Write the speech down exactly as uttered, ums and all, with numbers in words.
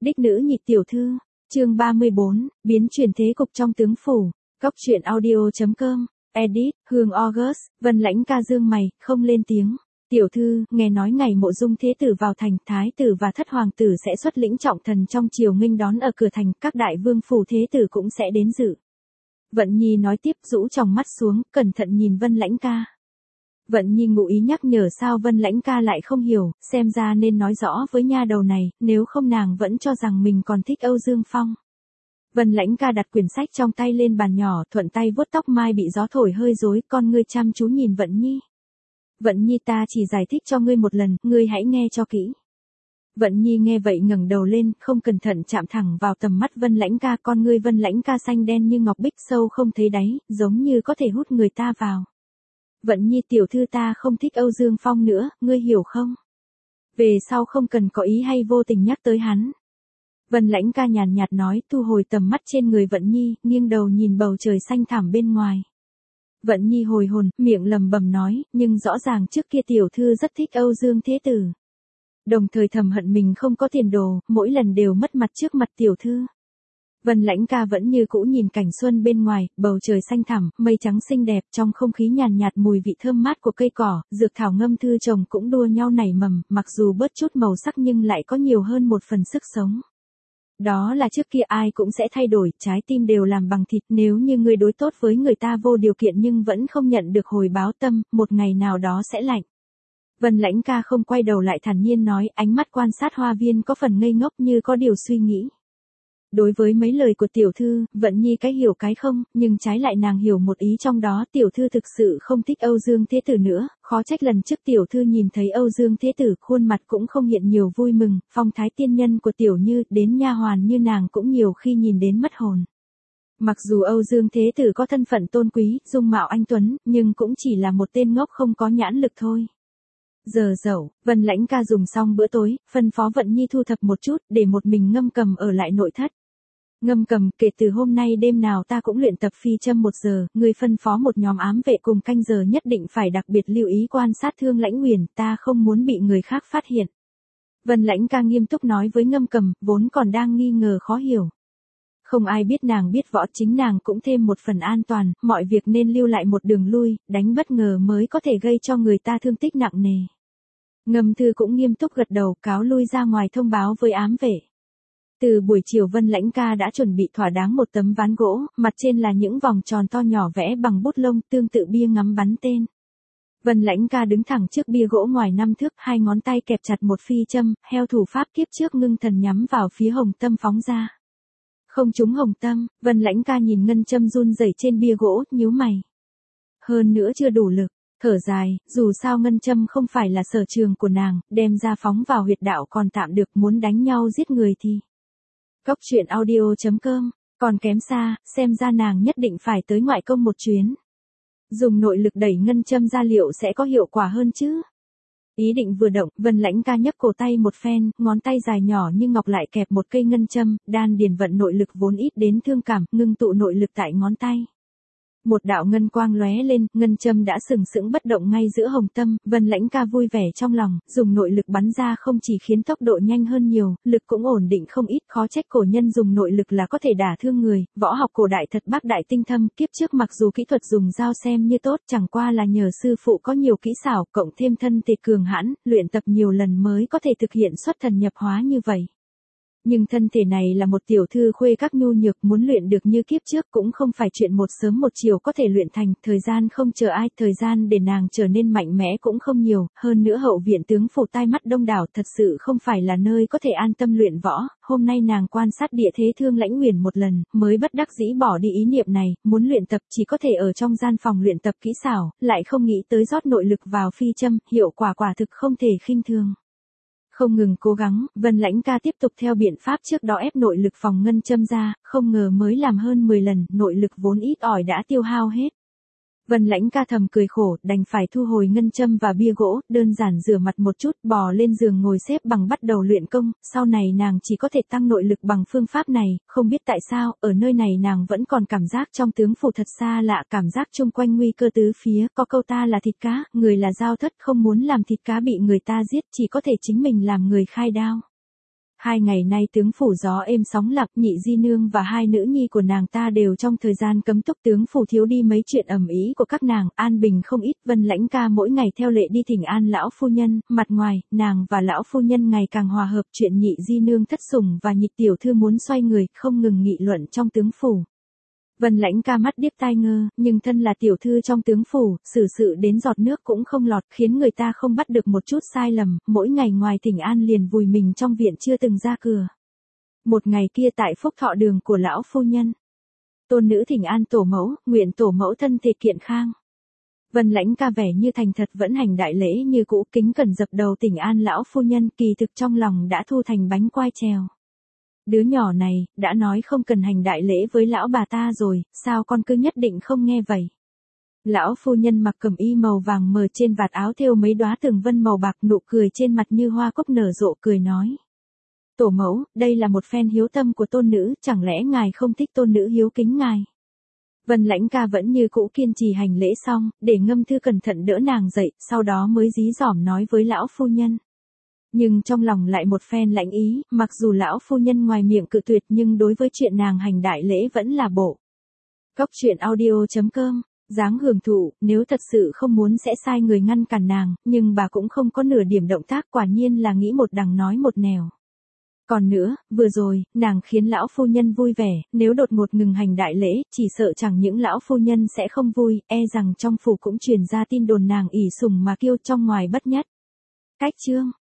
Đích nữ nhị tiểu thư, chương ba mươi bốn, biến chuyển thế cục trong tướng phủ, Cóc truyện audio.com, edit, Hương August, Vân Lãnh ca dương mày, không lên tiếng. Tiểu thư, nghe nói ngày Mộ Dung thế tử vào thành, thái tử và thất hoàng tử sẽ xuất lĩnh trọng thần trong triều nghênh đón ở cửa thành, các đại vương phủ thế tử cũng sẽ đến dự. Vận Nhi nói tiếp, rũ tròng mắt xuống, cẩn thận nhìn Vân Lãnh ca. Vận Nhi ngụ ý nhắc nhở sao Vân Lãnh ca lại không hiểu, xem ra nên nói rõ với nha đầu này, nếu không nàng vẫn cho rằng mình còn thích Âu Dương Phong. Vân Lãnh ca đặt quyển sách trong tay lên bàn nhỏ, thuận tay vuốt tóc mai bị gió thổi hơi rối, con ngươi chăm chú nhìn Vận Nhi. Vận Nhi, ta chỉ giải thích cho ngươi một lần, ngươi hãy nghe cho kỹ. Vận Nhi nghe vậy ngẩng đầu lên, không cẩn thận chạm thẳng vào tầm mắt Vân Lãnh ca, con ngươi Vân Lãnh ca xanh đen như ngọc bích, sâu không thấy đáy, giống như có thể hút người ta vào. Vận Nhi tiểu thư, ta không thích Âu Dương Phong nữa, ngươi hiểu không? Về sau không cần có ý hay vô tình nhắc tới hắn. Vân Lãnh ca nhàn nhạt nói, thu hồi tầm mắt trên người Vận Nhi, nghiêng đầu nhìn bầu trời xanh thẳm bên ngoài. Vận Nhi hồi hồn, miệng lầm bầm nói, nhưng rõ ràng trước kia tiểu thư rất thích Âu Dương thế tử. Đồng thời thầm hận mình không có tiền đồ, mỗi lần đều mất mặt trước mặt tiểu thư. Vân Lãnh ca vẫn như cũ nhìn cảnh xuân bên ngoài, bầu trời xanh thẳm, mây trắng xinh đẹp, trong không khí nhàn nhạt mùi vị thơm mát của cây cỏ, dược thảo ngâm thư trồng cũng đua nhau nảy mầm, mặc dù bớt chút màu sắc nhưng lại có nhiều hơn một phần sức sống. Đó là trước kia ai cũng sẽ thay đổi, trái tim đều làm bằng thịt, nếu như người đối tốt với người ta vô điều kiện nhưng vẫn không nhận được hồi báo tâm, một ngày nào đó sẽ lạnh. Vân Lãnh ca không quay đầu lại thản nhiên nói, ánh mắt quan sát hoa viên có phần ngây ngốc như có điều suy nghĩ. Đối với mấy lời của tiểu thư, Vận Nhi cái hiểu cái không, nhưng trái lại nàng hiểu một ý trong đó, tiểu thư thực sự không thích Âu Dương thế tử nữa, khó trách lần trước tiểu thư nhìn thấy Âu Dương thế tử, khuôn mặt cũng không hiện nhiều vui mừng, phong thái tiên nhân của tiểu như, đến nha hoàn như nàng cũng nhiều khi nhìn đến mất hồn. Mặc dù Âu Dương thế tử có thân phận tôn quý, dung mạo anh tuấn, nhưng cũng chỉ là một tên ngốc không có nhãn lực thôi. Giờ dậu, Vân Lãnh ca dùng xong bữa tối, phân phó Vận Nhi thu thập một chút, để một mình Ngâm Cầm ở lại nội thất. Ngâm Cầm, kể từ hôm nay đêm nào ta cũng luyện tập phi châm một giờ, ngươi phân phó một nhóm ám vệ cùng canh giờ nhất định phải đặc biệt lưu ý quan sát Thương Lãnh Nguyền, ta không muốn bị người khác phát hiện. Vân Lãnh ca nghiêm túc nói với Ngâm Cầm, vốn còn đang nghi ngờ khó hiểu. Không ai biết nàng biết võ, chính nàng cũng thêm một phần an toàn, mọi việc nên lưu lại một đường lui, đánh bất ngờ mới có thể gây cho người ta thương tích nặng nề. Ngâm Thư cũng nghiêm túc gật đầu, cáo lui ra ngoài thông báo với ám vệ. Từ buổi chiều Vân Lãnh ca đã chuẩn bị thỏa đáng một tấm ván gỗ, mặt trên là những vòng tròn to nhỏ vẽ bằng bút lông, tương tự bia ngắm bắn tên. Vân Lãnh ca đứng thẳng trước bia gỗ ngoài năm thước, hai ngón tay kẹp chặt một phi châm, theo thủ pháp kiếp trước ngưng thần nhắm vào phía hồng tâm phóng ra. Không trúng hồng tâm, Vân Lãnh ca nhìn ngân châm run rẩy trên bia gỗ, nhíu mày. Hơn nữa chưa đủ lực, thở dài, dù sao ngân châm không phải là sở trường của nàng, đem ra phóng vào huyệt đạo còn tạm được, muốn đánh nhau giết người thì. Cóc truyện audio.com, còn kém xa, xem ra nàng nhất định phải tới ngoại công một chuyến. Dùng nội lực đẩy ngân châm ra liệu sẽ có hiệu quả hơn chứ? Ý định vừa động, Vân Lãnh ca nhấc cổ tay một phen, ngón tay dài nhỏ như ngọc lại kẹp một cây ngân châm, đan điền vận nội lực vốn ít đến thương cảm, ngưng tụ nội lực tại ngón tay. Một đạo ngân quang lóe lên, ngân châm đã sừng sững bất động ngay giữa hồng tâm, Vân Lãnh ca vui vẻ trong lòng, dùng nội lực bắn ra không chỉ khiến tốc độ nhanh hơn nhiều, lực cũng ổn định không ít, khó trách cổ nhân dùng nội lực là có thể đả thương người, võ học cổ đại thật bác đại tinh thâm, kiếp trước mặc dù kỹ thuật dùng dao xem như tốt, chẳng qua là nhờ sư phụ có nhiều kỹ xảo, cộng thêm thân thể cường hãn, luyện tập nhiều lần mới có thể thực hiện xuất thần nhập hóa như vậy. Nhưng thân thể này là một tiểu thư khuê các nhu nhược, muốn luyện được như kiếp trước cũng không phải chuyện một sớm một chiều có thể luyện thành, thời gian không chờ ai, thời gian để nàng trở nên mạnh mẽ cũng không nhiều, hơn nữa hậu viện tướng phủ tai mắt đông đảo thật sự không phải là nơi có thể an tâm luyện võ, hôm nay nàng quan sát địa thế Thương Lãnh Nguyền một lần, mới bất đắc dĩ bỏ đi ý niệm này, muốn luyện tập chỉ có thể ở trong gian phòng luyện tập kỹ xảo, lại không nghĩ tới rót nội lực vào phi châm, hiệu quả quả thực không thể khinh thường. Không ngừng cố gắng, Vân Lãnh ca tiếp tục theo biện pháp trước đó ép nội lực phòng ngân châm ra, không ngờ mới làm hơn mười lần, nội lực vốn ít ỏi đã tiêu hao hết. Vân Lãnh ca thầm cười khổ, đành phải thu hồi ngân châm và bia gỗ, đơn giản rửa mặt một chút, bò lên giường ngồi xếp bằng bắt đầu luyện công, sau này nàng chỉ có thể tăng nội lực bằng phương pháp này, không biết tại sao, ở nơi này nàng vẫn còn cảm giác trong tướng phủ thật xa lạ, cảm giác chung quanh nguy cơ tứ phía, có câu ta là thịt cá, người là dao thất, không muốn làm thịt cá bị người ta giết, chỉ có thể chính mình làm người khai đao. Hai ngày nay tướng phủ gió êm sóng lặng, Nhị di nương và hai nữ nhi của nàng ta đều trong thời gian cấm túc, tướng phủ thiếu đi mấy chuyện ầm ĩ của các nàng, an bình không ít. Vân Lãnh Ca mỗi ngày theo lệ đi thỉnh an lão phu nhân, mặt ngoài, nàng và lão phu nhân ngày càng hòa hợp, chuyện Nhị di nương thất sủng và Nhị tiểu thư muốn xoay người, không ngừng nghị luận trong tướng phủ. Vân Lãnh Ca mắt điếc tai ngơ, nhưng thân là tiểu thư trong tướng phủ, xử sự đến giọt nước cũng không lọt, khiến người ta không bắt được một chút sai lầm, mỗi ngày ngoài thỉnh an liền vùi mình trong viện chưa từng ra cửa. Một ngày kia tại phúc thọ đường của lão phu nhân, tôn nữ thỉnh an tổ mẫu, nguyện tổ mẫu thân thể kiện khang. Vân Lãnh Ca vẻ như thành thật vẫn hành đại lễ như cũ, kính cẩn dập đầu thỉnh an lão phu nhân, kỳ thực trong lòng đã thu thành bánh quai trèo. Đứa nhỏ này, đã nói không cần hành đại lễ với lão bà ta rồi, sao con cứ nhất định không nghe vậy? Lão phu nhân mặc cẩm y màu vàng mờ, trên vạt áo thêu mấy đóa tường vân màu bạc, nụ cười trên mặt như hoa cúc nở rộ, cười nói. Tổ mẫu, đây là một phen hiếu tâm của tôn nữ, chẳng lẽ ngài không thích tôn nữ hiếu kính ngài? Vân Lãnh Ca vẫn như cũ kiên trì hành lễ xong, để Ngâm Thư cẩn thận đỡ nàng dậy, sau đó mới dí dỏm nói với lão phu nhân. Nhưng trong lòng lại một phen lãnh ý, mặc dù lão phu nhân ngoài miệng cự tuyệt nhưng đối với chuyện nàng hành đại lễ vẫn là bộ. Cóc truyện audio chấm com, dáng hưởng thụ, nếu thật sự không muốn sẽ sai người ngăn cản nàng, nhưng bà cũng không có nửa điểm động tác, quả nhiên là nghĩ một đằng nói một nẻo. Còn nữa, vừa rồi, nàng khiến lão phu nhân vui vẻ, nếu đột ngột ngừng hành đại lễ, chỉ sợ chẳng những lão phu nhân sẽ không vui, e rằng trong phủ cũng truyền ra tin đồn nàng ỷ sủng mà kiêu, trong ngoài bất nhất. Cách chương